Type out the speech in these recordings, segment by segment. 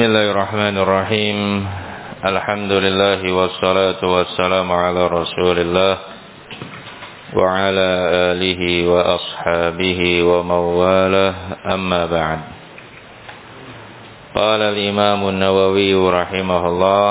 Bismillahirrahmanirrahim. Alhamdulillah wassalatu wassalamu ala Rasulillah wa ala alihi wa ashabihi wa mawalah, amma ba'd. Qala al-Imam an-Nawawi rahimahullah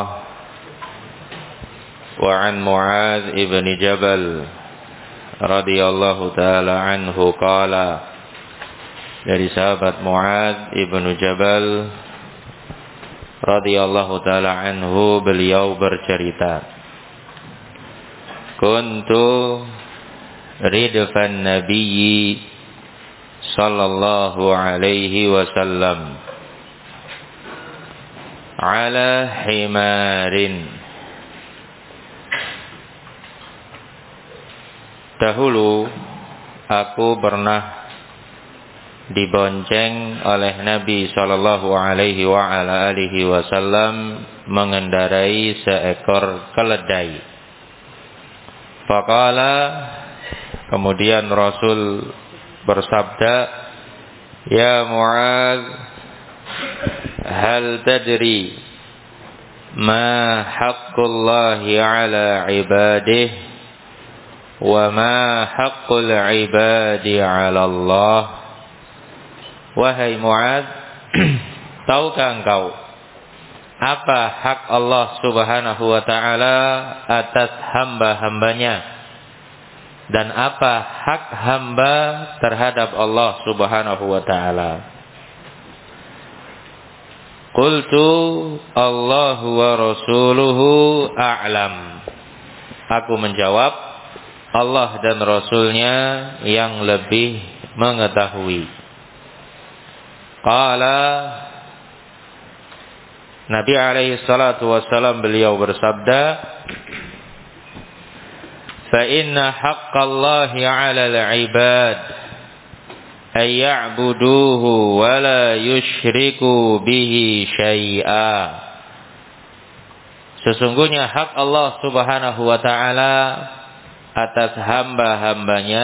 wa an Mu'adz ibn Jabal radhiyallahu ta'ala anhu qala, dari sahabat Mu'adz ibn Jabal radhiyallahu ta'ala anhu, beliau bercerita, kuntu ridfan nabiyyi sallallahu alaihi wasallam ala himarin. Dahulu aku pernah dibonceng oleh Nabi sallallahu alaihi wa ala alihi wasallam mengendarai seekor keledai. Faqala, kemudian Rasul bersabda, ya Mu'adz, hal tadri ma haqqullahi ala ibadihi wa ma haqqul ibadi ala Allah. Wahai Mu'adz, tahukah engkau apa hak Allah subhanahu wa ta'ala atas hamba-hambanya, dan apa hak hamba terhadap Allah subhanahu wa ta'ala? Qultu Allahu wa rasuluhu a'lam. Aku menjawab, Allah dan Rasulnya yang lebih mengetahui. Qala, Nabi alaihi salatu wassalam beliau bersabda, fa inna haqqallahi 'alal 'ibad ay ya'buduhu wa la yusyriku bihi syai'a. Sesungguhnya hak Allah subhanahu wa ta'ala atas hamba-hambanya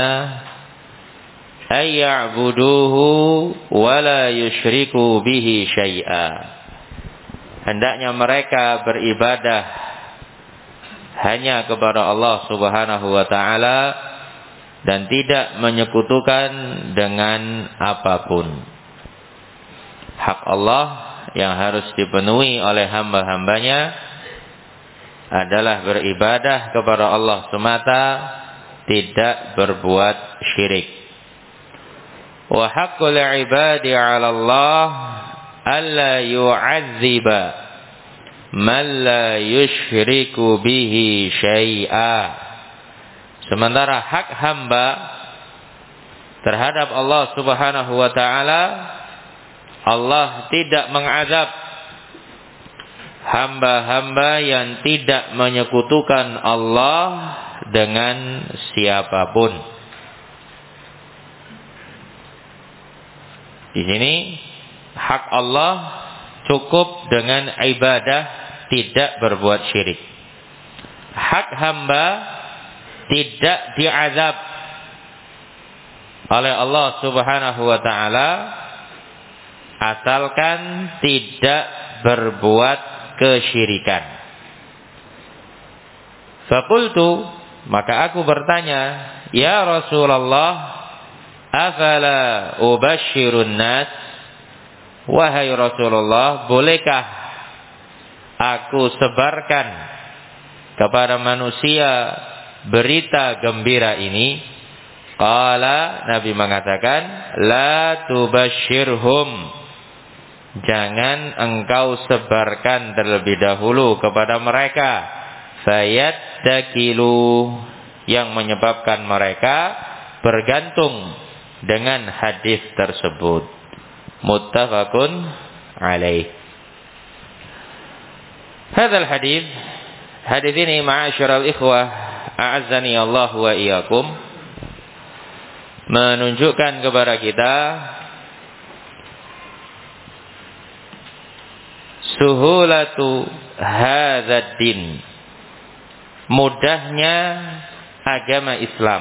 ay ya'buduhu wa la yusyriku bihi syai'a. Hendaknya mereka beribadah hanya kepada Allah subhanahu wa ta'ala dan tidak menyekutukan dengan apapun. Hak Allah yang harus dipenuhi oleh hamba-hambanya adalah beribadah kepada Allah semata, tidak berbuat syirik. Wa haqqul ibadi 'ala Allah alla yu'adziba man la yusyriku bihi syai'a. Sementara hak hamba terhadap Allah subhanahu wa ta'ala, Allah tidak mengazab hamba-hamba yang tidak menyekutukan Allah dengan siapapun. Di sini hak Allah cukup dengan ibadah, tidak berbuat syirik. Hak hamba tidak diazab oleh Allah subhanahu wa ta'ala asalkan tidak berbuat kesyirikan. Faqultu, maka aku bertanya, ya Rasulullah, afala ubashirun nas? Wahai Rasulullah, bolehkah aku sebarkan kepada manusia berita gembira ini? Qala, Nabi mengatakan, la tubashirhum, jangan engkau sebarkan terlebih dahulu kepada mereka, fayattakilu, yang menyebabkan mereka bergantung dengan hadis tersebut. Muttafaqun alaih. Hadzal hadis ini ma'asyiral ikhwah a'azzani Allah wa iyyakum, menunjukkan kepada kita suhulatu hadzal din, mudahnya agama Islam.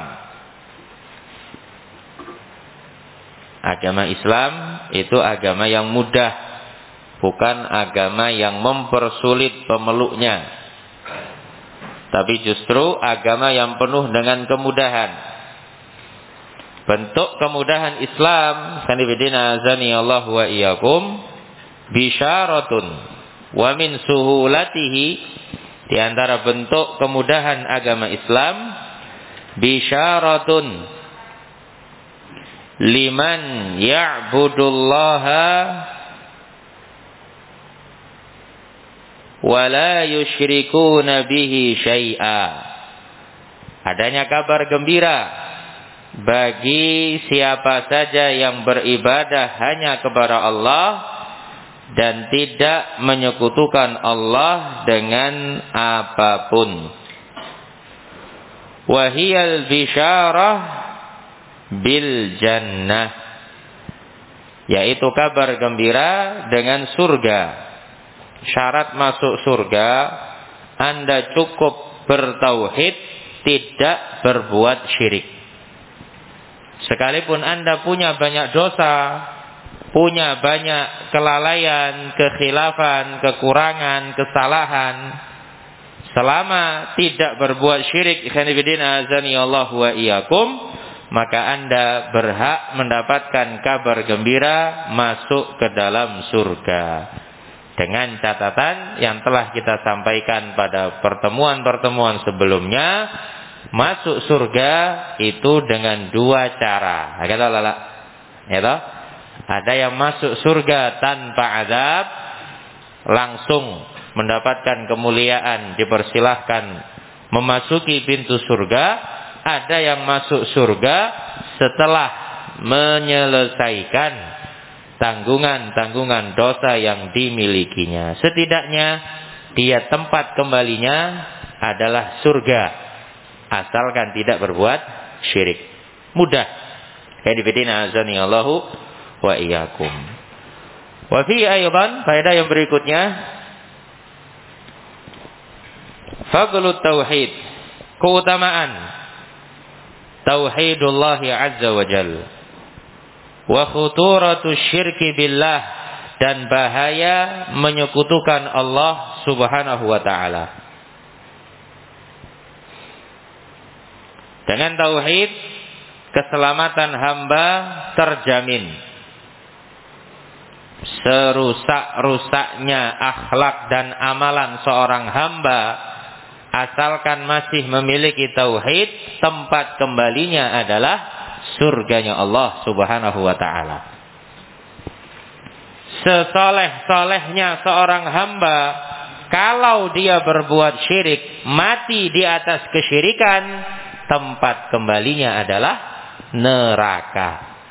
Agama Islam itu agama yang mudah, bukan agama yang mempersulit pemeluknya, tapi justru agama yang penuh dengan kemudahan. Bentuk kemudahan Islam, kanibidina azani Allah wa iyyakum, bisyaratun wa min suhulatihi, di antara bentuk kemudahan agama Islam, bisyaratun liman ya'budullaha wa la yusyrikuna bihi syai'a. Adanya kabar gembira bagi siapa saja yang beribadah hanya kepada Allah dan tidak menyekutukan Allah dengan apapun. Wahiyal bisyarah bil jannah, yaitu kabar gembira dengan surga. Syarat masuk surga, Anda cukup bertauhid, tidak berbuat syirik. Sekalipun Anda punya banyak dosa, punya banyak kelalaian, kekhilafan, kekurangan, kesalahan, selama tidak berbuat syirik, ikhwanifidina azani Allah wa iyyakum, maka Anda berhak mendapatkan kabar gembira masuk ke dalam surga. Dengan catatan yang telah kita sampaikan pada pertemuan-pertemuan sebelumnya, masuk surga itu dengan dua cara. Ada yang masuk surga tanpa azab, langsung mendapatkan kemuliaan, dipersilahkan memasuki pintu surga. Ada yang masuk surga setelah menyelesaikan tanggungan-tanggungan dosa yang dimilikinya. Setidaknya dia tempat kembalinya adalah surga, asalkan tidak berbuat syirik. Mudah. Hadifidina azani Allahu wa iyyakum. Wa fi aydan, faedah yang berikutnya, fadlut tauhid, keutamaan tauhidullah azza wa jalla, wa khuturatu syirki billah, dan bahaya menyekutukan Allah subhanahu wa ta'ala. Dengan tauhid, keselamatan hamba terjamin. Serusak-rusaknya akhlak dan amalan seorang hamba, asalkan masih memiliki tauhid, tempat kembalinya adalah surganya Allah subhanahu wa ta'ala. Sesoleh-solehnya seorang hamba, kalau dia berbuat syirik, mati di atas kesyirikan, tempat kembalinya adalah neraka.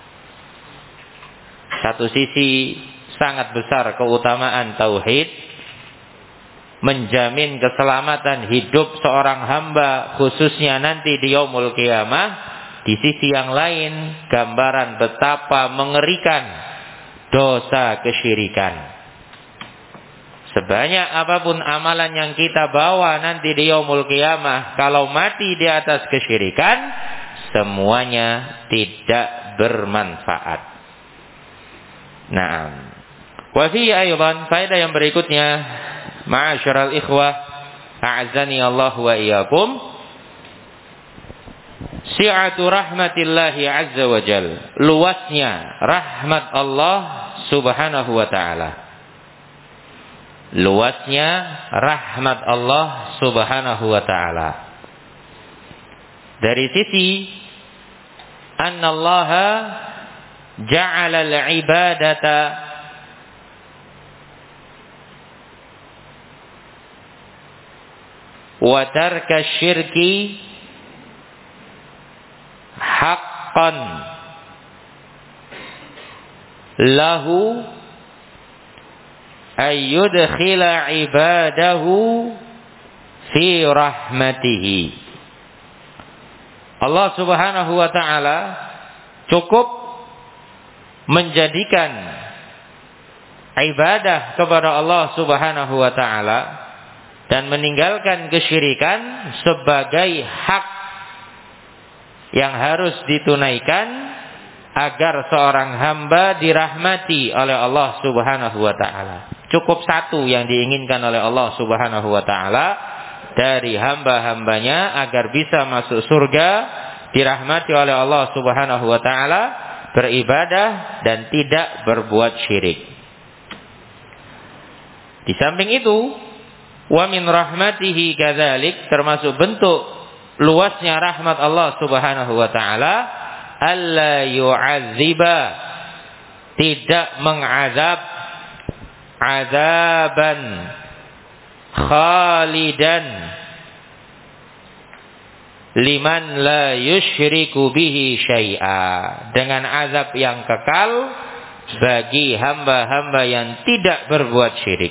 Satu sisi sangat besar keutamaan tauhid, menjamin keselamatan hidup seorang hamba, khususnya nanti di yaumul qiyamah. Di sisi yang lain, gambaran betapa mengerikan dosa kesyirikan. Sebanyak apapun amalan yang kita bawa nanti di yaumul qiyamah, kalau mati di atas kesyirikan, semuanya tidak bermanfaat. Naam. Wa fi aydan, faedah yang berikutnya, ma'asyiral ikhwah, a'azzani Allah wa iyyakum, si'atu rahmatillahi azza wa jalla, luasnya rahmat Allah subhanahu wa ta'ala. Luasnya rahmat Allah subhanahu wa ta'ala. Dari sisi annallaha ja'ala al-ibadata wa tarka syirki haqqan lahu ayyudkhila ibadahu fi rahmatihi. Allah subhanahu wa ta'ala cukup menjadikan ibadah kepada Allah subhanahu wa ta'ala dan meninggalkan kesyirikan sebagai hak yang harus ditunaikan agar seorang hamba dirahmati oleh Allah subhanahu wa ta'ala. Cukup satu yang diinginkan oleh Allah Subhanahu wa taala dari hamba-hambanya agar bisa masuk surga, dirahmati oleh Allah Subhanahu wa taala, beribadah dan tidak berbuat syirik. Di samping itu, wa min rahmatihi kadzalik, termasuk bentuk luasnya rahmat Allah Subhanahu wa taala, alla yu'adziba, tidak mengazab, azaban khalidan liman la yusyriku bihi syai'a, dengan azab yang kekal bagi hamba-hamba yang tidak berbuat syirik.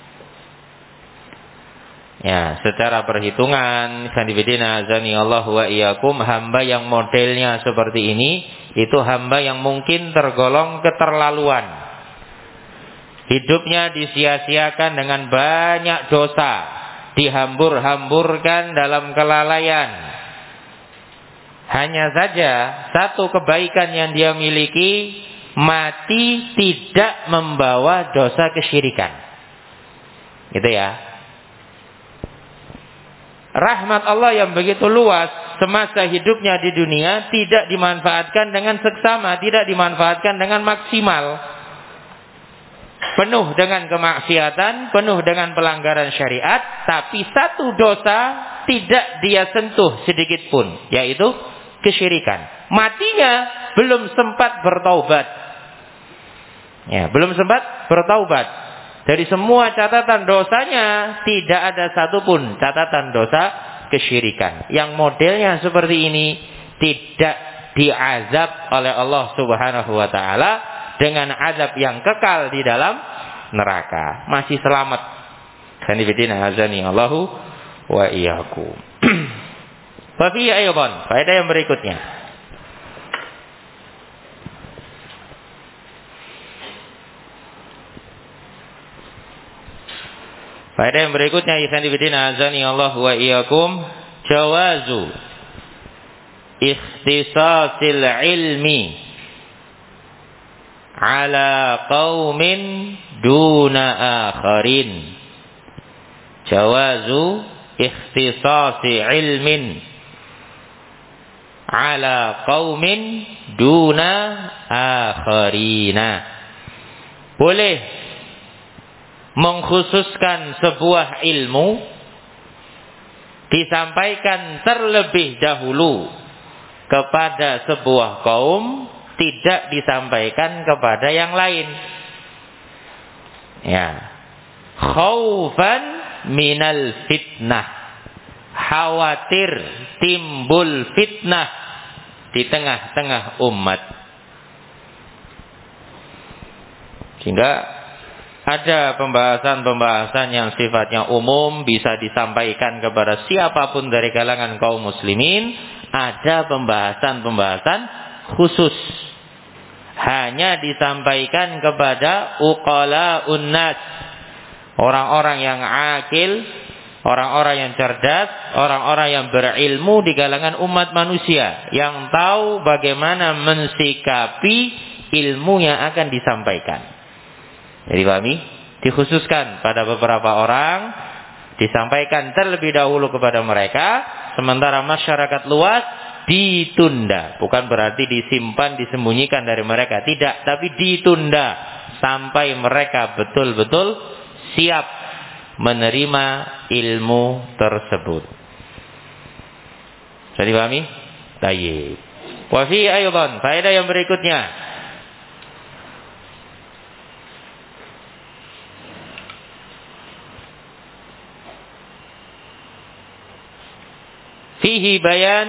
Ya, secara perhitungan, sanibidina azani Allah wa iyyakum, hamba yang modelnya seperti ini itu hamba yang mungkin tergolong keterlaluan. Hidupnya disia-siakan dengan banyak dosa, dihambur-hamburkan dalam kelalaian. Hanya saja satu kebaikan yang dia miliki, mati tidak membawa dosa kesyirikan. Gitu ya. Rahmat Allah yang begitu luas semasa hidupnya di dunia tidak dimanfaatkan dengan seksama, tidak dimanfaatkan dengan maksimal. Penuh dengan kemaksiatan, penuh dengan pelanggaran syariat, tapi satu dosa tidak dia sentuh sedikit pun, yaitu kesyirikan. Matinya belum sempat bertaubat. Ya, belum sempat bertaubat. Dari semua catatan dosanya tidak ada satupun catatan dosa kesyirikan. Yang modelnya seperti ini tidak diazab oleh Allah Subhanahu wa taala dengan azab yang kekal di dalam neraka, masih selamat. Sanibidina azani Allahu wa iyyakum. Fa fi aydan, faedah yang berikutnya. Faedah yang berikutnya, sanibidina azani Allahu wa iyyakum, jawazu ikhtisasil ilmi ala qaumin duna akharin. Jawazu ikhtisasi ilmin ala qaumin duna akharina. Boleh mengkhususkan sebuah ilmu disampaikan terlebih dahulu kepada sebuah kaum, tidak disampaikan kepada yang lain. Ya. Khaufan minal fitnah. Khawatir timbul fitnah di tengah-tengah umat. Sehingga ada pembahasan-pembahasan yang sifatnya umum bisa disampaikan kepada siapapun dari kalangan kaum muslimin. Ada pembahasan-pembahasan khusus hanya disampaikan kepada uqala'un nas, orang-orang yang akil, orang-orang yang cerdas, orang-orang yang berilmu di kalangan umat manusia, yang tahu bagaimana mensikapi ilmu yang akan disampaikan. Jadi pahami, dikhususkan pada beberapa orang, disampaikan terlebih dahulu kepada mereka, sementara masyarakat luas ditunda. Bukan berarti disimpan, disembunyikan dari mereka, tidak, tapi ditunda sampai mereka betul-betul siap menerima ilmu tersebut. Jadi pahami? Tayyib. Wa fi aydan, faedah yang berikutnya. Fihi bayan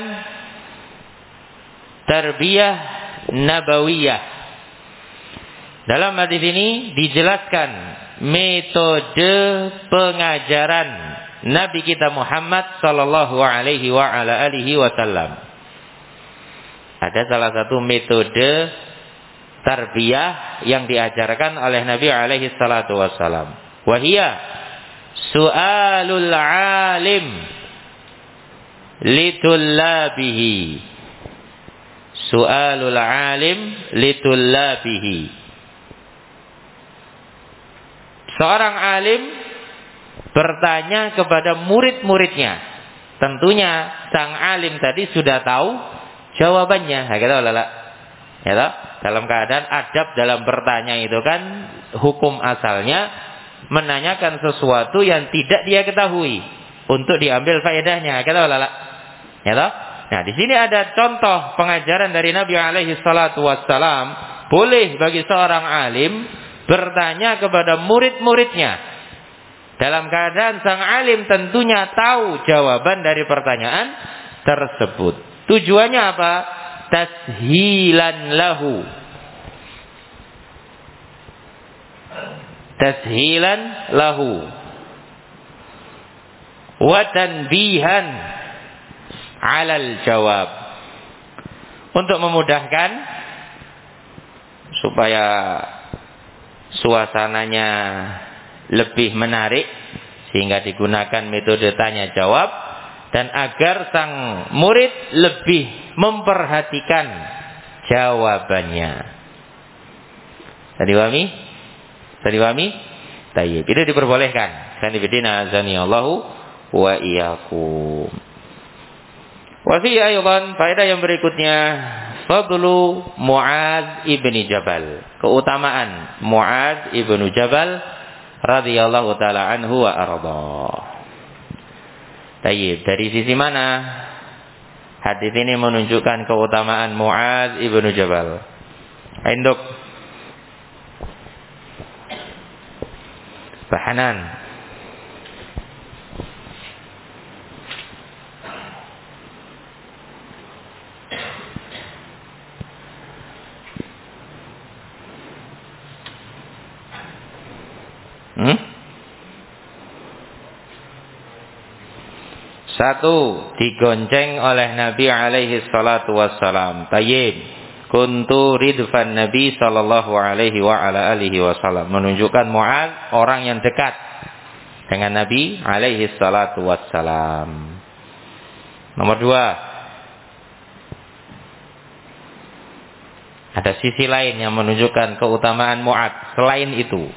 tarbiyah nabawiyah. Dalam hadis ini dijelaskan metode pengajaran Nabi kita Muhammad sallallahu alaihi wa ala alihi wasallam. Ada salah satu metode tarbiyah yang diajarkan oleh Nabi alaihi salatu wasallam. Wa hiya su'alul alim litullabihi. Su'alul alim litullabihi. Seorang alim bertanya kepada murid-muridnya. Tentunya sang alim tadi sudah tahu jawabannya. Ya, dalam keadaan adab dalam bertanya itu kan hukum asalnya menanyakan sesuatu yang tidak dia ketahui untuk diambil faedahnya. Ya, nah, di sini ada contoh pengajaran dari Nabi alaihi salatu wassalam. Boleh bagi seorang alim bertanya kepada murid-muridnya dalam keadaan sang alim tentunya tahu jawaban dari pertanyaan tersebut. Tujuannya apa? Tashilan lahu. Tashilan lahu. Wa tanbihan 'alal jawab. Untuk memudahkan supaya suasananya lebih menarik sehingga digunakan metode tanya jawab dan agar sang murid lebih memperhatikan jawabannya. Tadi wami? Tayyib. Itu diperbolehkan. Sanibidina azanillahu wa iyyakum. Wa fi aydan faedah yang berikutnya fadlu Mu'adz ibni Jabal. Keutamaan Mu'adz ibnu Jabal radhiyallahu taala anhu wa arda. Tayyib, dari sisi mana hadis ini menunjukkan keutamaan Mu'adz ibnu Jabal? Induk Bahanan. Satu, digonceng oleh Nabi alaihi salatu wassalam. Tayyib. Kuntu ridfan Nabi sallallahu alaihi wa ala alihi wasallam. Menunjukkan Mu'adz orang yang dekat dengan Nabi alaihi salatu wassalam. Nomor dua, ada sisi lain yang menunjukkan keutamaan Mu'adz selain itu.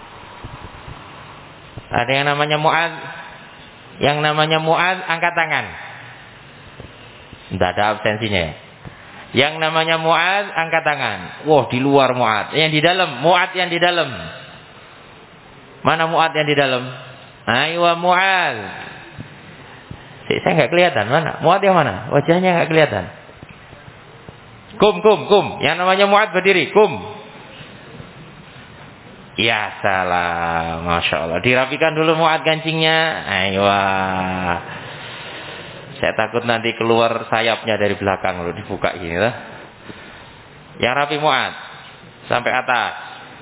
Ada yang namanya Mu'adz. Yang namanya Mu'adz angkat tangan. Tidak ada absensinya ya. Yang namanya Mu'adz angkat tangan. Wah, di luar Mu'adz. Yang di dalam, Mu'adz yang di dalam. Mana Mu'adz yang di dalam? Aywa Mu'adz. Saya nggak kelihatan. Mana? Mu'adz yang mana? Wajahnya nggak kelihatan. Kum. Yang namanya Mu'adz berdiri. Kum. Ya salam, Masya Allah. Dirapikan dulu Mu'adz kancingnya. Aywa. Saya takut nanti keluar sayapnya dari belakang loh, dibuka gini lah. Yang rapi Mu'adz sampai atas.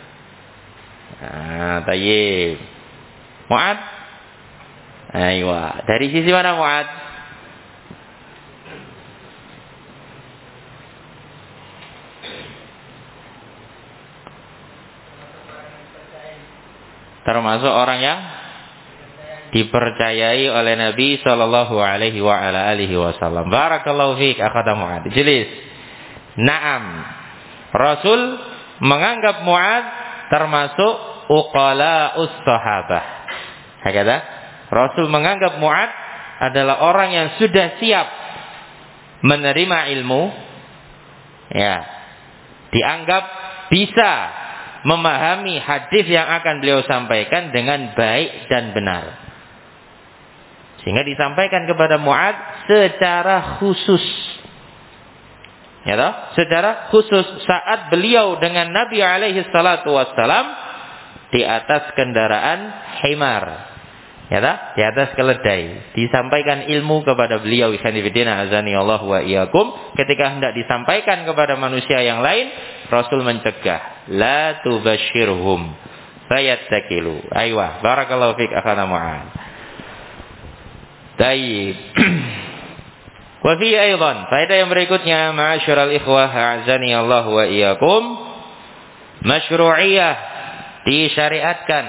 Nah, tayyib. Mu'adz. Aywa. Dari sisi mana Mu'adz? Termasuk orang yang dipercayai oleh Nabi sallallahu alaihi wa ala alihi wasallam. Barakallahu fiik akhada Mu'adz. Jelis. Naam. Rasul menganggap Mu'adz termasuk uqala'us sahabah. Hakada. Rasul menganggap Mu'adz adalah orang yang sudah siap menerima ilmu. Ya. Dianggap bisa memahami hadis yang akan beliau sampaikan dengan baik dan benar. Sehingga disampaikan kepada Mu'adz secara khusus. Ya toh? Secara khusus saat beliau dengan Nabi alaihi salatu wassalam di atas kendaraan himar. Ya toh? Di atas keledai. Disampaikan ilmu kepada beliau. Ikhwanifidina azani Allah wa iyyakum. Ketika hendak disampaikan kepada manusia yang lain, Rasul mencegah. La tubashirhum fayattakilu. Aywa. Barakallahu fiik akhana Mu'adz. Tayyib. Wa fi aidan, faedah yang berikutnya, ma'asyiral ikhwah a'azani Allah wa iyyakum, masyru'iyah, disyariatkan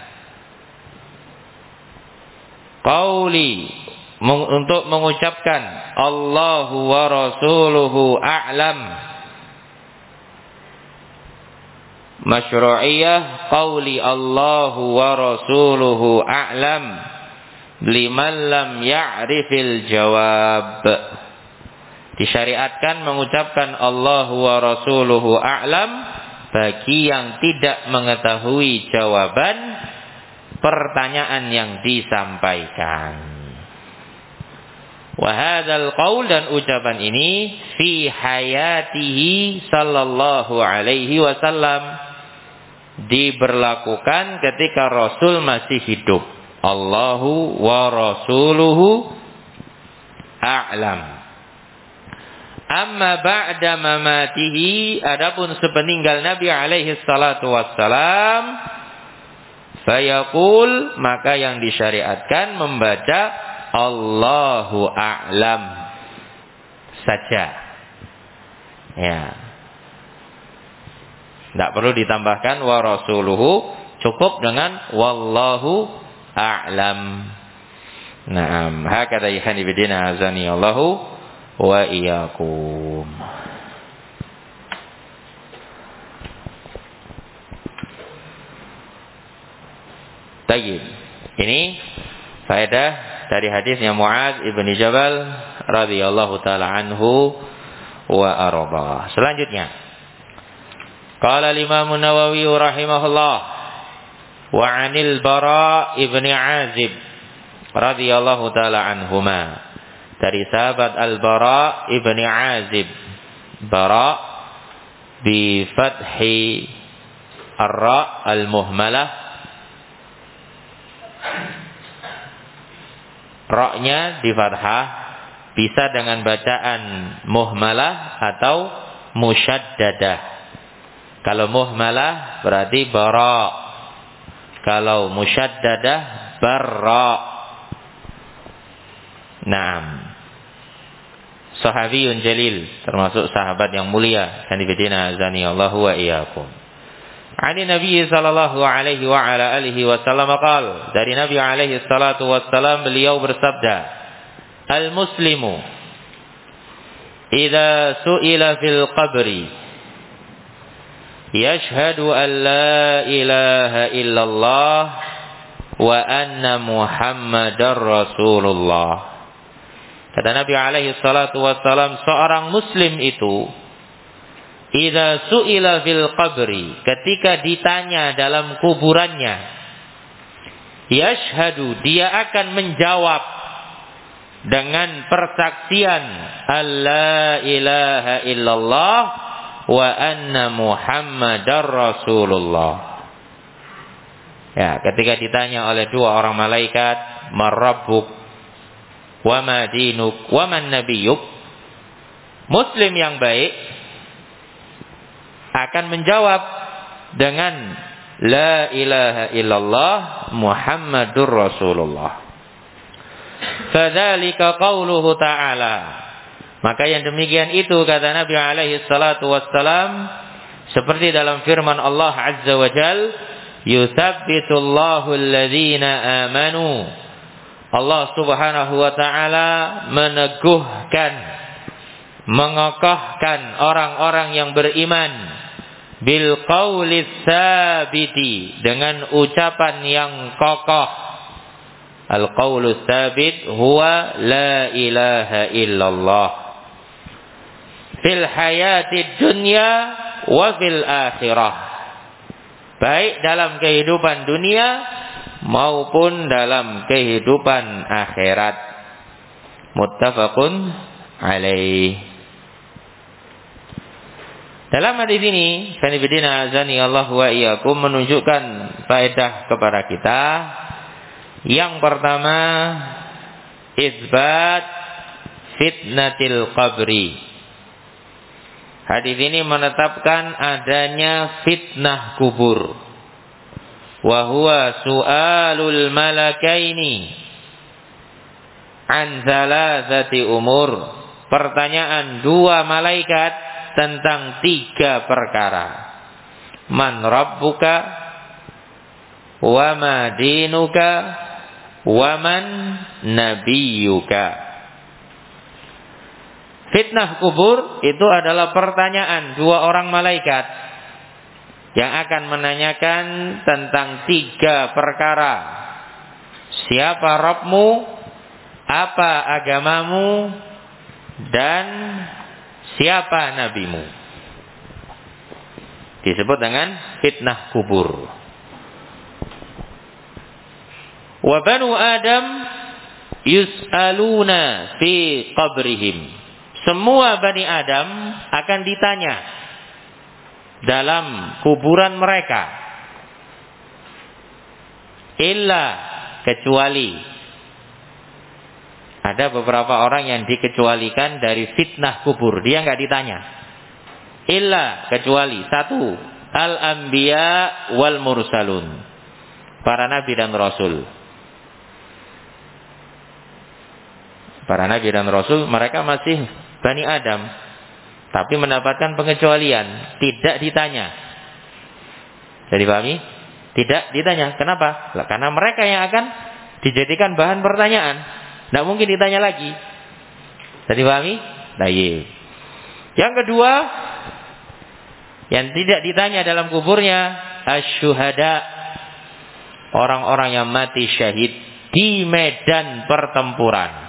qauli, untuk mengucapkan Allahu wa rasuluhu a'lam, masyru'iyah qauli Allahu wa rasuluhu a'lam liman lam ya'rifil jawab. Disyariatkan mengucapkan Allahu wa rasuluhu a'lam bagi yang tidak mengetahui jawaban pertanyaan yang disampaikan. Wa hadzal qaul, dan ucapan ini fi hayatihi sallallahu alaihi wasallam, diberlakukan ketika Rasul masih hidup. Allahu wa rasuluhu a'lam. Amma ba'da mamatihi, adapun sepeninggal Nabi alaihi salatu wassalam, fayaqul, maka yang disyariatkan membaca Allahu a'lam saja. Ya. Tidak perlu ditambahkan wa rasuluhu, cukup dengan wallahu a'lam. Naam, hakadha ikhani bidina azani Allahu wa iyyakum. Tayyib. Ini faedah dari hadisnya Muadz ibn Jabal radhiyallahu taala anhu wa arda. Selanjutnya, qala Imam Nawawi rahimahullah wa 'anil Bara ibn Azib radhiyallahu taala anhuma, dari sahabat Al-Bara ibn Azib, Bara bi fathi ar-ra al-muhmalah, ra-nya di fathah, bisa dengan bacaan muhmalah atau musyaddadah. Kalau muhmalah berarti bara, kalau musyaddadah barra. Naam. Sahabiyun jalil, termasuk sahabat yang mulia. Kanibidina azani Allahu wa iyyakum. Ani Nabi sallallahu alaihi wa ala alihi wasallam qala, dari Nabi alaihi salatu wassalam, beliau bersabda, al-muslimu idza su'ila fil qabri yashhadu an la ilaha illallah wa anna Muhammadar Rasulullah. Kata Nabi alaihi salatu wassalam, seorang muslim itu idza su'ila fil qabri, ketika ditanya dalam kuburannya, yashhadu, dia akan menjawab dengan persaksian alla ilaha illallah wa anna Muhammadar Rasulullah. Ya, ketika ditanya oleh dua orang malaikat, marabbuk wa ma dinuk wa man nabiyyuk, muslim yang baik akan menjawab dengan la ilaha illallah Muhammadur Rasulullah. Fadzalika qauluhu ta'ala, maka yang demikian itu, kata Nabi alaihi salatu wassalam, seperti dalam firman Allah azza wa jal, yutsabbitullahu alladhina amanu, Allah subhanahu wa ta'ala meneguhkan, mengokohkan orang-orang yang beriman, bil qaulis sabiti, dengan ucapan yang kokoh. Al qaulus sabit huwa la ilaha illallah fil hayatid dunya wa fil akhirah, baik dalam kehidupan dunia maupun dalam kehidupan akhirat. Muttafaqun alaih. Dalam hadis ini, sanibidina azani Allah wa iyyakum, menunjukkan faedah kepada kita. Yang pertama, isbat fitnatil qabri. Hadis ini menetapkan adanya fitnah kubur. Wa huwa su'alul malakaini an thalathati umur, pertanyaan dua malaikat tentang tiga perkara. Man rabbuka, wa ma dinuka, wa man nabiyyuka. Fitnah kubur itu adalah pertanyaan dua orang malaikat yang akan menanyakan tentang 3 perkara. Siapa Rabbmu, apa agamamu, dan siapa nabimu. Disebut dengan fitnah kubur. Wa banu Adam yus'aluna fi qabrihim. Semua Bani Adam akan ditanya dalam kuburan mereka. Illa, kecuali ada beberapa orang yang dikecualikan dari fitnah kubur. Dia enggak ditanya. Illa, kecuali 1, al-anbiya wal mursalun. Para nabi dan rasul. Para nabi dan rasul mereka masih Bani Adam, tapi mendapatkan pengecualian, tidak ditanya. Jadi pahami? Tidak ditanya. Kenapa? Karena mereka yang akan dijadikan bahan pertanyaan. Tidak mungkin ditanya lagi. Jadi pahami? Baik. Yang kedua, yang tidak ditanya dalam kuburnya, asyuhada, orang-orang yang mati syahid di medan pertempuran.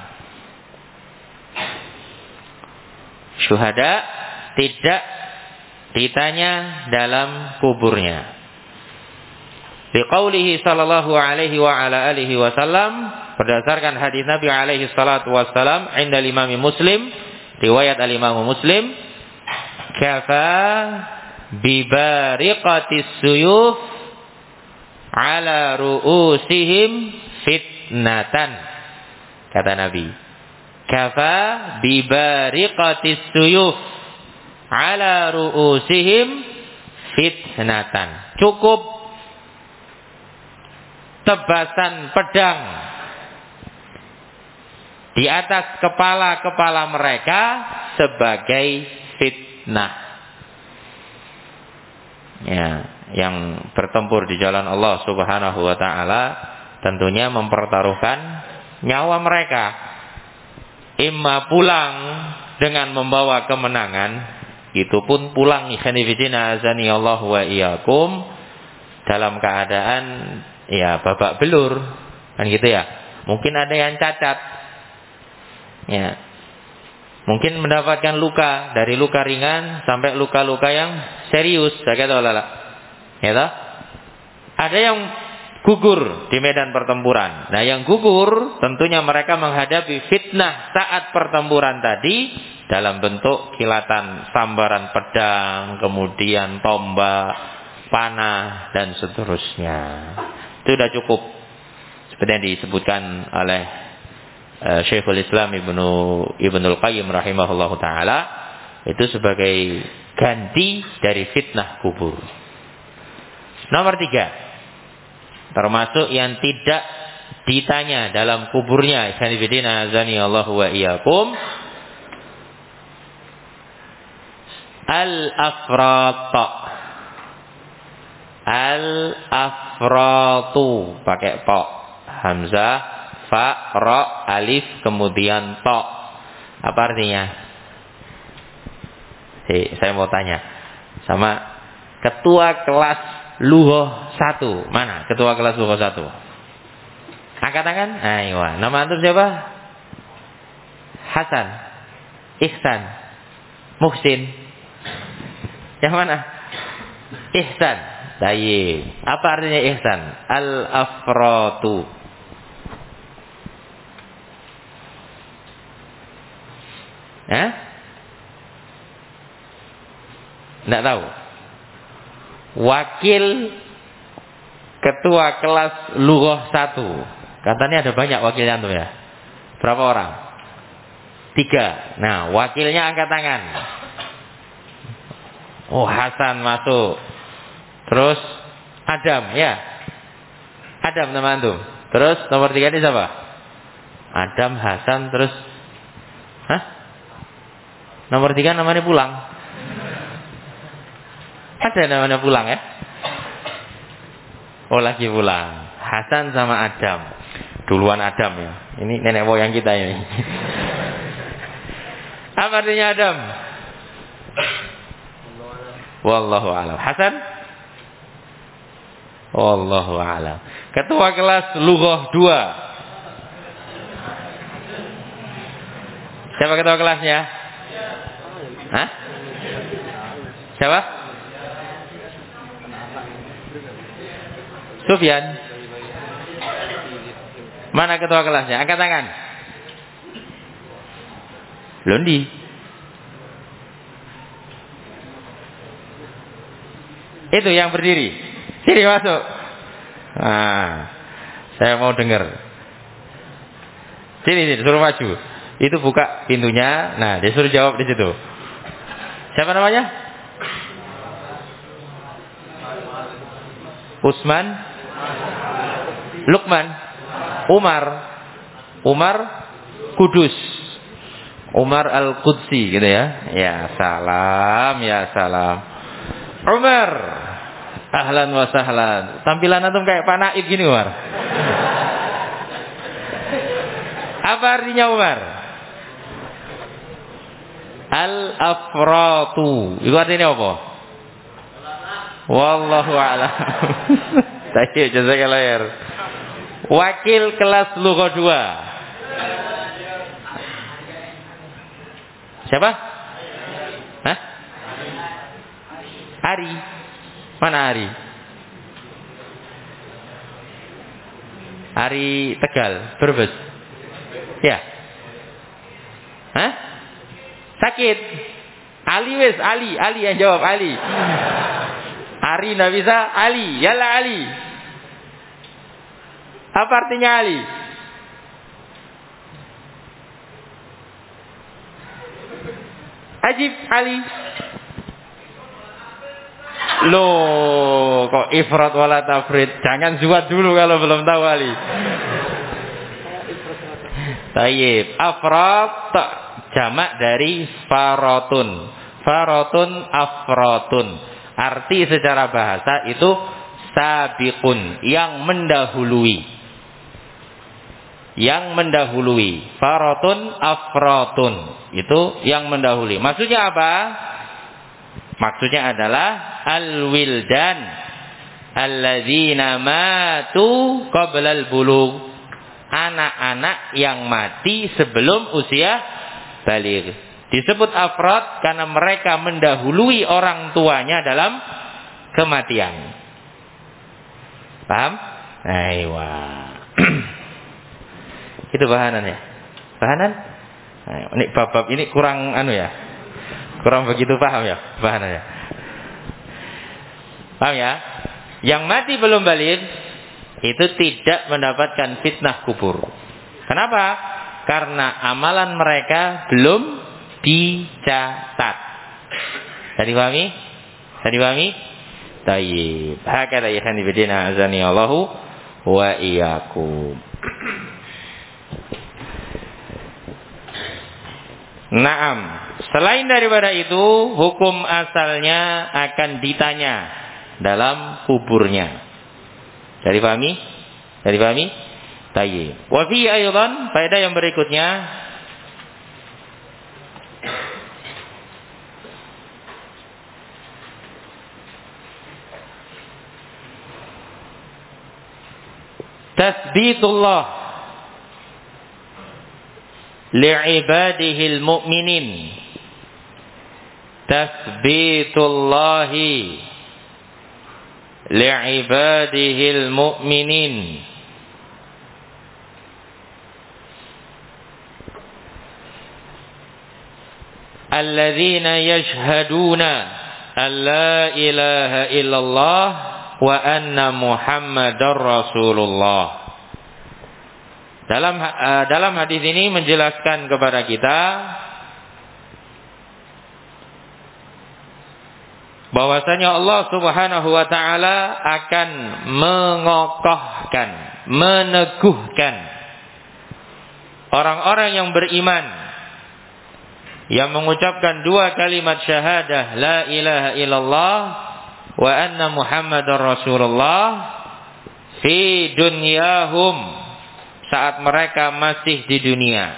Syuhada tidak ditanya dalam kuburnya. Biqaulihi sallallahu alaihi wa ala alihi wasallam, berdasarkan hadis Nabi alaihi salatu wassalam, inda Imam Muslim, riwayat al-Imam Muslim, kafa bibariqatis suyuf ala ru'usihim fitnatan. Kata Nabi, kafa bibariqatis suyuf ala ru'usihim fitnatan. Cukup tebasan pedang di atas kepala-kepala mereka sebagai fitnah. Ya, yang bertempur di jalan Allah Subhanahu wa taala tentunya mempertaruhkan nyawa mereka. Imma pulang dengan membawa kemenangan, itu pun pulang ikhwanifidina azani Allah wa iyyakum dalam keadaan ya babak belur, kan gitu ya. Mungkin ada yang cacat, ya, mungkin mendapatkan luka, dari luka ringan sampai luka-luka yang serius, saya kata lala, ya toh? Ada yang gugur di medan pertempuran. Nah, yang gugur tentunya mereka menghadapi fitnah saat pertempuran tadi dalam bentuk kilatan sambaran pedang, kemudian tombak, panah dan seterusnya. Itu sudah cukup. Seperti yang disebutkan oleh Syekhul Islam Ibnul Qayyim rahimahullahu taala, itu sebagai ganti dari fitnah kubur. Nomor 3, termasuk yang tidak ditanya dalam kuburnya, ikhwanifidina azani Allahu wa iyyakum, al-afrata. Al-afratu pakai ta, hamzah, fa, ra, alif, kemudian ta. Apa artinya? Saya mau tanya sama ketua kelas Lughah 1. Mana ketua kelas Lughah 1? Angkat tangan. Ayo. Nama antum siapa? Hasan, Ihsan, Muhsin. Yang mana? Ihsan. Baik. Apa artinya ihsan? Al-afratu. Tidak tahu. Wakil ketua kelas Lughah 1. Katanya ada banyak wakilnya tuh ya. Berapa orang? 3. Nah, wakilnya angkat tangan. Oh, Hasan masuk. Terus Adam, ya. Adam nama antum. Terus nomor 3 ini siapa? Adam, Hasan, terus nomor 3 namanya pulang. Ada namanya pulang ya? Oh, lagi pulang. Hasan sama Adam. Duluan Adam ya. Ini nenek moyang kita ini. Apa artinya Adam? Wallahu a'lam. Hasan? Wallahu a'lam. Ketua kelas Lughah 2. Siapa ketua kelasnya? Hah? Siapa? Sufyan. Mana ketua kelasnya? Angkat tangan. Londi. Itu yang berdiri. Sini masuk. Nah, saya mau dengar. Sini, suruh maju. Itu buka pintunya. Nah, dia suruh jawab di situ. Siapa namanya? Usman, Lukman, Umar Kudus, Umar Al-Qudsi gitu ya. Ya salam, ya salam. Umar, ahlan wa sahlan. Tampilan antum kayak Pak Naib gini, Umar. Apa artinya Umar? Al-afratu. Itu artinya apa? Wallahu a'lam. Tayyib, jazakallahu khair. Wakil kelas Lughah 2. Siapa? Hah? Ari. Mana Ari? Ari Tegal, Brebes. Ya. Hah? Sakit. Ali yang jawab, Ali. Ari enggak bisa, Ali. Yalla Ali. Apa artinya Ali? Ajib Ali. Loh, kok ifrat wala tafrid? Jangan zuat dulu kalau belum tahu Ali. Tayyib. Afrat jamak dari farotun. Farotun afrotun. Arti secara bahasa itu sabiqun, yang mendahului. Yang mendahului. Farotun afrotun. Itu yang mendahului. Maksudnya apa? Maksudnya adalah al-wildan alladzina matu qablal bulugh. Anak-anak yang mati sebelum usia baligh. Disebut afrad karena mereka mendahului orang tuanya dalam kematian. Paham? Aiwa. Itu bahanan ya. Bahanan? Ini bab-bab ini kurang ya. Kurang begitu paham ya bahanannya. Paham ya? Yang mati belum baligh itu tidak mendapatkan fitnah kubur. Kenapa? Karena amalan mereka belum dicatat. Tadi pahami? Tayyib. Hakala ya khani bidina azani Allahu wa iyyakum. Naam. Selain daripada itu, hukum asalnya akan ditanya dalam kuburnya. Jadi pahami? Tayyib. Wa fi aydan, faedah yang berikutnya, tasbitullah li'ibadihil mu'minin. Tasbitullahi li'ibadihil mu'minin. Alladzina yashhaduna an la ilaha illallah wa anna Muhammadar Rasulullah. Dalam hadis ini menjelaskan kepada kita bahwasanya Allah Subhanahu wa taala akan mengokohkan, meneguhkan orang-orang yang beriman yang mengucapkan dua kalimat syahadah la ilaha illallah wa anna Muhammadar Rasulullah fi dunyahum, saat mereka masih di dunia,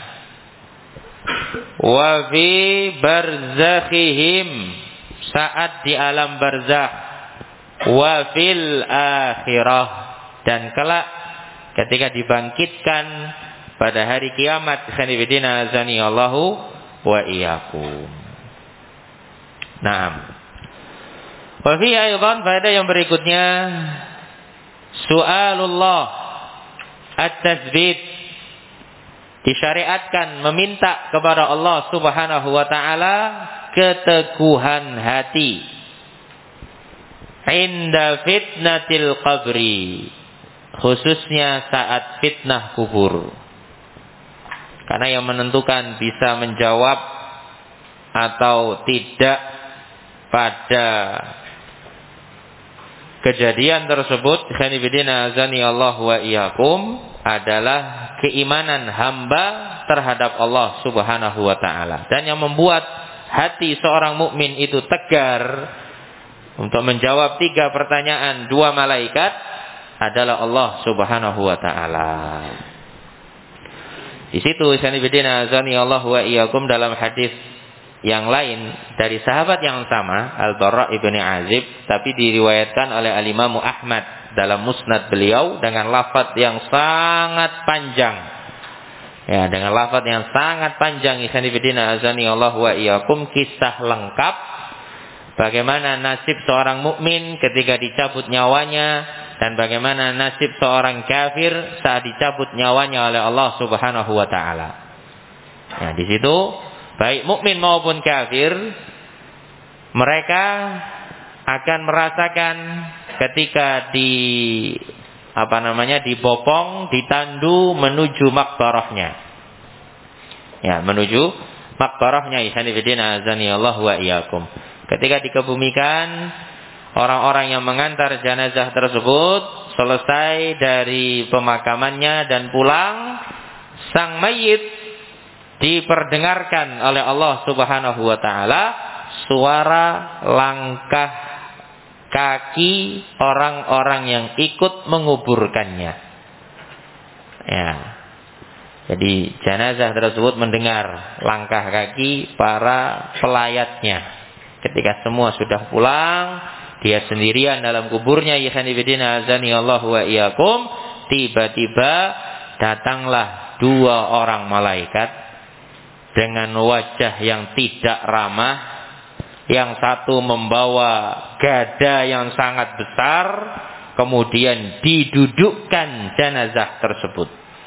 wa fi barzakhihim, saat di alam barzakh, wa fil akhirah, dan kelak ketika dibangkitkan pada hari kiamat. Khanifidina azani Allahu wa iyyakum. Naam. Wa fi aidan, pada yang berikutnya, su'alullah at-tatsbit, disyariatkan meminta kepada Allah Subhanahu wa taala keteguhan hati inda fitnatil qabri, khususnya saat fitnah kubur. Karena yang menentukan bisa menjawab atau tidak pada kejadian tersebut, khanifidina azani Allah wa iyyakum, adalah keimanan hamba terhadap Allah Subhanahu wa taala. Dan yang membuat hati seorang mukmin itu tegar untuk menjawab 3 pertanyaan 2 malaikat adalah Allah Subhanahu wa taala. Di situ sanibidina azani Allah wa iyyakum, dalam hadis yang lain dari sahabat yang sama, Al-Bara ibn Azib, tapi diriwayatkan oleh Al-Imam Ahmad dalam musnad beliau dengan lafaz yang sangat panjang. Ya, dengan lafaz yang sangat panjang, sanibidina azani Allah wa iyyakum, kisah lengkap bagaimana nasib seorang mukmin ketika dicabut nyawanya, dan bagaimana nasib seorang kafir saat dicabut nyawanya oleh Allah Subhanahu wa taala. Ya, di situ baik mukmin maupun kafir, mereka akan merasakan ketika dibopong, ditandu menuju makbarahnya. Ya, menuju makbarahnya. Ikhwanifidina azani Allah wa iyyakum. Ketika dikebumikan, orang-orang yang mengantar jenazah tersebut selesai dari pemakamannya dan pulang, sang mayit diperdengarkan oleh Allah Subhanahu wa taala suara langkah kaki orang-orang yang ikut menguburkannya. Ya. Jadi jenazah tersebut mendengar langkah kaki para pelayatnya. Ketika semua sudah pulang, dia sendirian dalam kuburnya, ikhwanifidina azani Allah wa iyyakum, tiba-tiba datanglah 2 orang malaikat dengan wajah yang tidak ramah. Yang satu membawa gada yang sangat besar, kemudian didudukkan jenazah tersebut.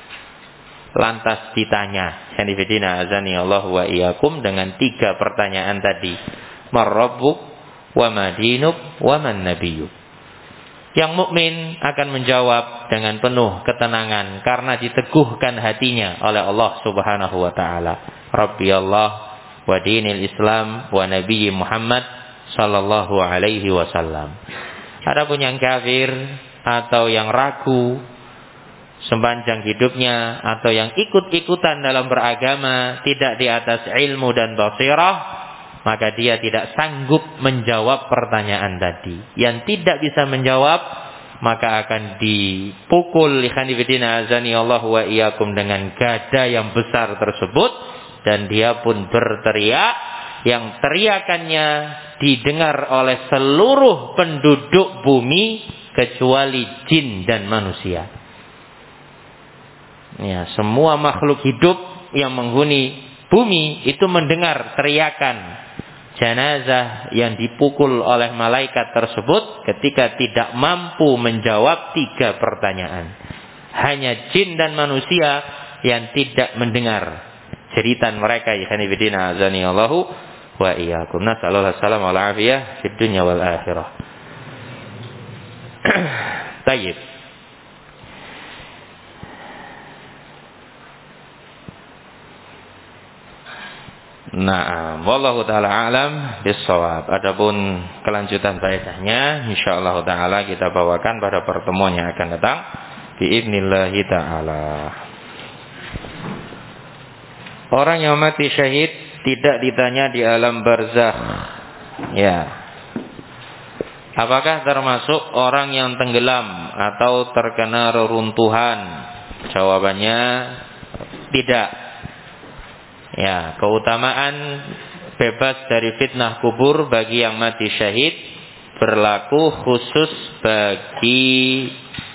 Lantas ditanya, ikhwanifidina azani Allah wa iyyakum, dengan 3 pertanyaan tadi. Marrabbuk, wa madinuk, wa man nabiyyuk. Yang mukmin akan menjawab dengan penuh ketenangan karena diteguhkan hatinya oleh Allah Subhanahu wa taala. Rabbi Allah wa dinil Islam wa nabiyyi Muhammad sallallahu alaihi wasallam. Adapun yang kafir atau yang ragu sepanjang hidupnya atau yang ikut-ikutan dalam beragama tidak di atas ilmu dan basirah, maka dia tidak sanggup menjawab pertanyaan tadi. Yang tidak bisa menjawab, maka akan dipukul ikhwanifidina azani Allah wa iyyakum dengan gada yang besar tersebut, dan dia pun berteriak yang teriakannya didengar oleh seluruh penduduk bumi kecuali jin dan manusia. Ya, semua makhluk hidup yang menghuni bumi itu mendengar teriakan jenazah yang dipukul oleh malaikat tersebut ketika tidak mampu menjawab 3 pertanyaan. Hanya jin dan manusia yang tidak mendengar jeritan mereka. Ikhwanifidina azani Allahu wa iyyakum. Nasallallahu alaihi wal afiyah fid dunya wal akhirah. Tayyib. Nah, wallahu taala alam bissawab. Adapun kelanjutan faedahnya insyaallah taala kita bawakan pada pertemuan yang akan datang biidznillah taala. Orang yang mati syahid tidak ditanya di alam barzakh. Ya. Apakah termasuk orang yang tenggelam atau terkena reruntuhan? Jawabannya tidak. Ya, keutamaan bebas dari fitnah kubur bagi yang mati syahid berlaku khusus bagi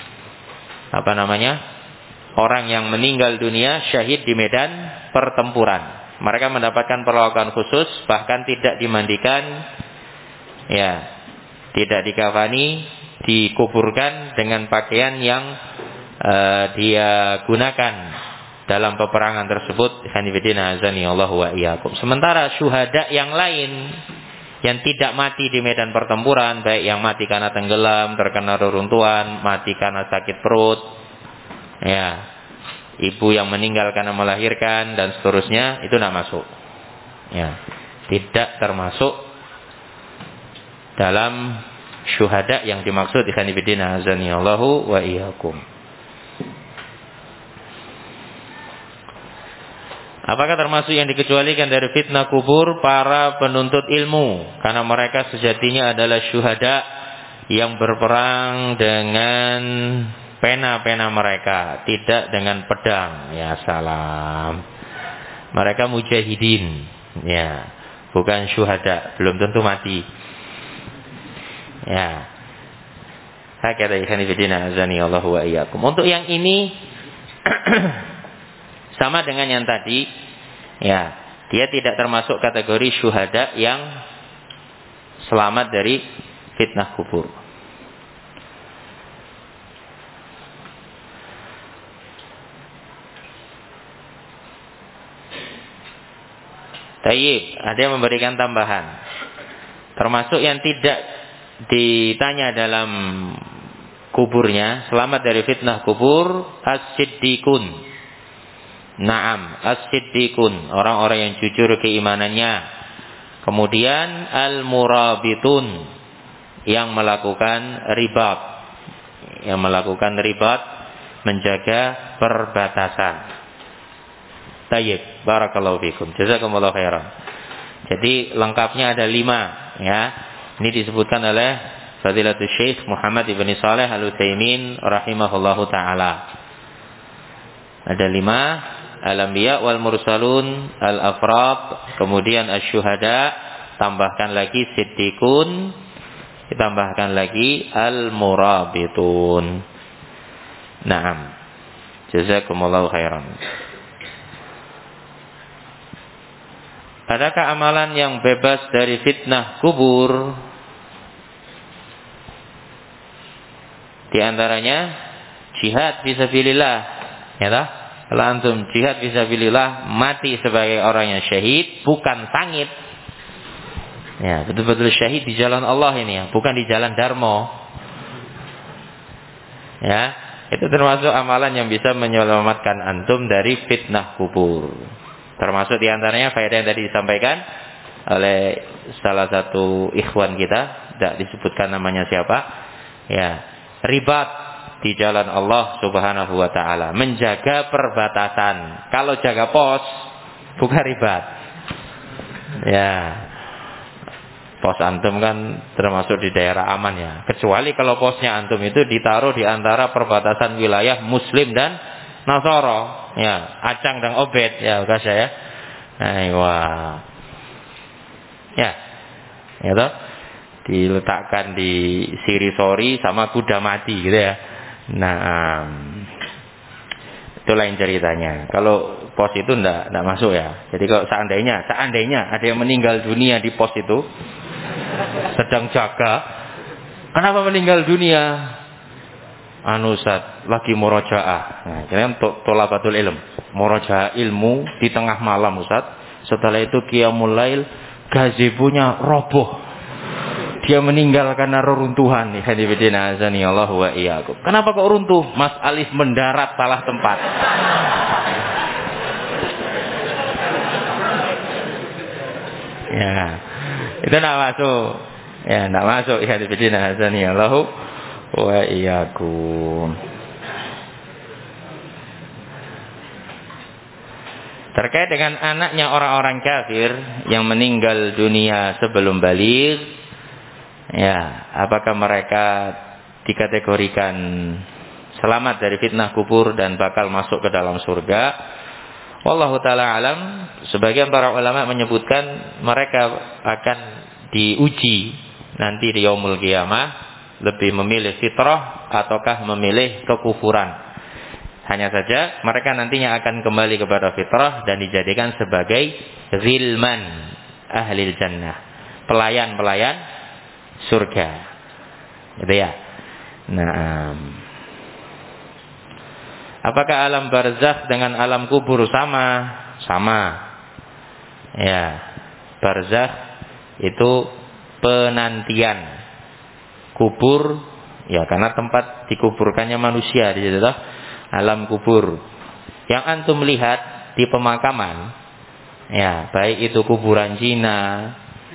orang yang meninggal dunia syahid di medan pertempuran. Mereka mendapatkan perlakuan khusus, bahkan tidak dimandikan, ya, tidak dikafani, dikuburkan dengan pakaian yang dia gunakan dalam peperangan tersebut. Sementara syuhada yang lain yang tidak mati di medan pertempuran, baik yang mati karena tenggelam, terkena reruntuhan, mati karena sakit perut, ya, ibu yang meninggal karena melahirkan dan seterusnya, itu tidak masuk. Ya, tidak termasuk dalam syuhada yang dimaksud ikhwan fillah azanillahu wa iyyakum. Apakah termasuk yang dikecualikan dari fitnah kubur para penuntut ilmu? Karena mereka sejatinya adalah syuhada yang berperang dengan pena-pena mereka, tidak dengan pedang. Ya salam. Mereka mujahidin, ya, bukan syuhada, belum tentu mati. Ya. Hakata ikhwan fillah azanillahu wa iyyakum. Untuk yang ini sama dengan yang tadi, ya, dia tidak termasuk kategori syuhada yang selamat dari fitnah kubur. Tayyib, ada yang memberikan tambahan. Termasuk yang tidak ditanya dalam kuburnya, selamat dari fitnah kubur, as-siddiqun. Naam, as-siddiqun, orang-orang yang jujur keimanannya. Kemudian al-murabitun, yang melakukan ribat. Yang melakukan ribat, menjaga perbatasan. Tayyib, barakallahu fikum, jazakumullahu khairan. Jadi lengkapnya ada 5, ya. Ini disebutkan oleh Fadilatul Syekh Muhammad ibn Shalih Al-Utsaimin rahimahullahu taala. Ada 5. Al-Anbiya wal Mursalun, Al-Afrad, kemudian Asy-Syuhada, tambahkan lagi Siddiqun, ditambahkan lagi Al-Murabitun. Naam. Jazakumullahu khairan. Adakah amalan yang bebas dari fitnah kubur? Di antaranya jihad fisabilillah, ya toh? Kalau antum jihad fisabilillah, mati sebagai orang yang syahid, bukan sangit. Ya, betul-betul syahid di jalan Allah ini ya, bukan di jalan Darmo. Ya, itu termasuk amalan yang bisa menyelamatkan antum dari fitnah kubur. Termasuk di antaranya faedah yang tadi disampaikan oleh salah satu ikhwan kita, tidak disebutkan namanya siapa. Ya, ribat di jalan Allah Subhanahu wa taala, menjaga perbatasan. Kalau jaga pos bukan ribat. Ya. Pos antum kan termasuk di daerah aman ya. Kecuali kalau posnya antum itu ditaruh di antara perbatasan wilayah Muslim dan Nasara. Ya, Acang dan Obed ya, udah saya. Wah. Ya. Ya toh? Diletakkan di Sirisori sama kuda mati gitu ya. Nah, itu lain ceritanya. Kalau pos itu enggak masuk ya. Jadi kalau seandainya ada yang meninggal dunia di pos itu, sedang jaga, kenapa meninggal dunia? Ustaz, lagi murojaah. Nah, kalian thalabatul ilm, murojaah ilmu di tengah malam Ustaz. Setelah itu qiyamul lail, gazebonya roboh. Dia meninggal karena reruntuhan. Allah wa iyyakum. Kenapa kok runtuh? Mas Alif mendarat salah tempat. Ya, itu tidak masuk. Ya, tidak masuk. Allah wa iyyakum. Terkait dengan anaknya orang-orang kafir yang meninggal dunia sebelum baligh, ya, apakah mereka dikategorikan selamat dari fitnah kubur dan bakal masuk ke dalam surga? Wallahu ta'ala alam. Sebagian para ulama menyebutkan mereka akan diuji, nanti di yaumul qiyamah lebih memilih fitrah ataukah memilih kekufuran. Hanya saja mereka nantinya akan kembali kepada fitrah dan dijadikan sebagai ghilman ahlil jannah, pelayan-pelayan surga. Gitu ya. Nah, apakah alam barzakh dengan alam kubur sama? Sama. Ya, barzakh itu penantian, kubur ya karena tempat dikuburkannya manusia di situ, alam kubur. Yang antum lihat di pemakaman, ya baik itu kuburan Cina,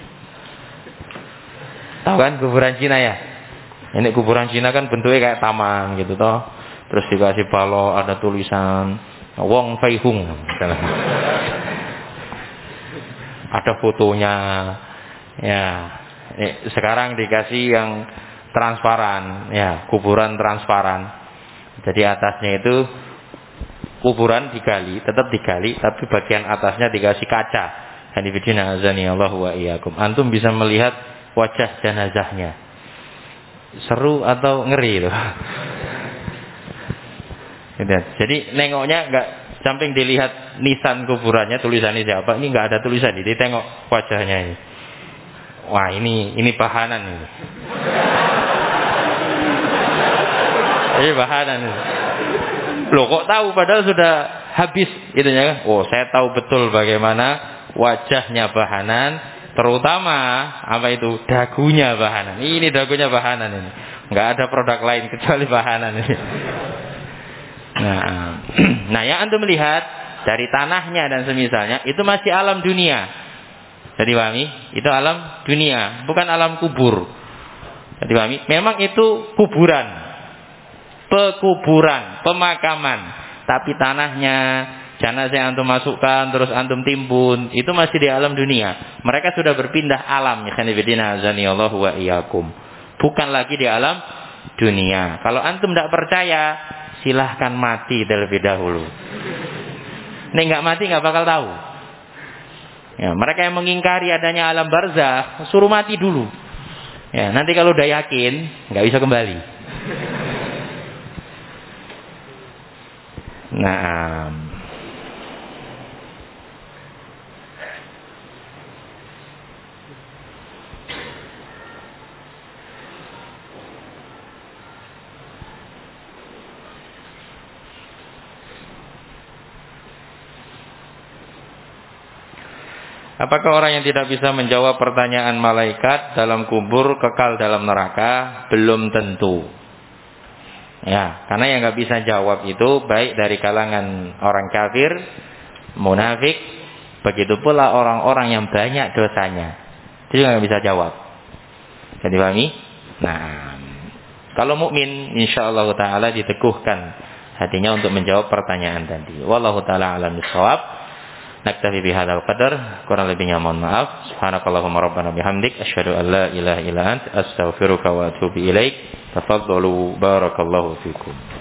tahu kan kuburan Cina ya? Ini kuburan Cina kan bentuknya kayak taman gitu toh. Terus dikasih balok, ada tulisan Wong Fei Hung. Ada fotonya. Ya, sekarang dikasih yang transparan, ya, kuburan transparan. Jadi atasnya itu kuburan digali, tetap digali, tapi bagian atasnya dikasih kaca. Hanifidina azani Allah wa iyyakum. Antum bisa melihat wajah jenazahnya. Seru atau ngeri loh. Jadi nengoknya nggak samping dilihat nisan kuburannya, tulisannya siapa, ini nggak ada tulisan, jadi tengok wajahnya ini. Wah ini bahanan ini. Ini bahanan ini. Loh kok tahu padahal sudah habis itunya kan? Oh saya tahu betul bagaimana wajahnya bahanan. Terutama apa itu dagunya bahanan. Ini dagunya bahanan ini. Nggak ada produk lain kecuali bahanan ini. Nah, yang antum melihat dari tanahnya dan semisalnya itu masih alam dunia. Jadi pahami? Itu alam dunia, bukan alam kubur. Jadi pahami? Memang itu kuburan, pekuburan, pemakaman. Tapi tanahnya, jenazah yang antum masukkan terus antum timbun itu masih di alam dunia. Mereka sudah berpindah alam, ya khanifidina azanillahu wa iyyakum. Bukan lagi di alam dunia. Kalau antum tidak percaya, silahkan mati terlebih dahulu. Nek nggak mati nggak bakal tahu. Ya, mereka yang mengingkari adanya alam barzakh suruh mati dulu. Ya, nanti kalau udah yakin nggak bisa kembali. Nah. Apakah orang yang tidak bisa menjawab pertanyaan malaikat dalam kubur kekal dalam neraka? Belum tentu. Ya, karena yang nggak bisa jawab itu baik dari kalangan orang kafir, munafik, begitu pula orang-orang yang banyak dosanya. Itu juga nggak bisa jawab. Jadi pahami? Nah, kalau mukmin, insyaallah taala diteguhkan hatinya untuk menjawab pertanyaan tadi. Wallahu taala a'lam bishawab. Naktafi bihadzal qadar, kurang lebihnya mohon maaf. Subhanakallahumma rabbana bihamdik asyhadu an la ilaha illa anta astaghfiruka wa atubu ilaik. Tafadhalu barakallahu fikum.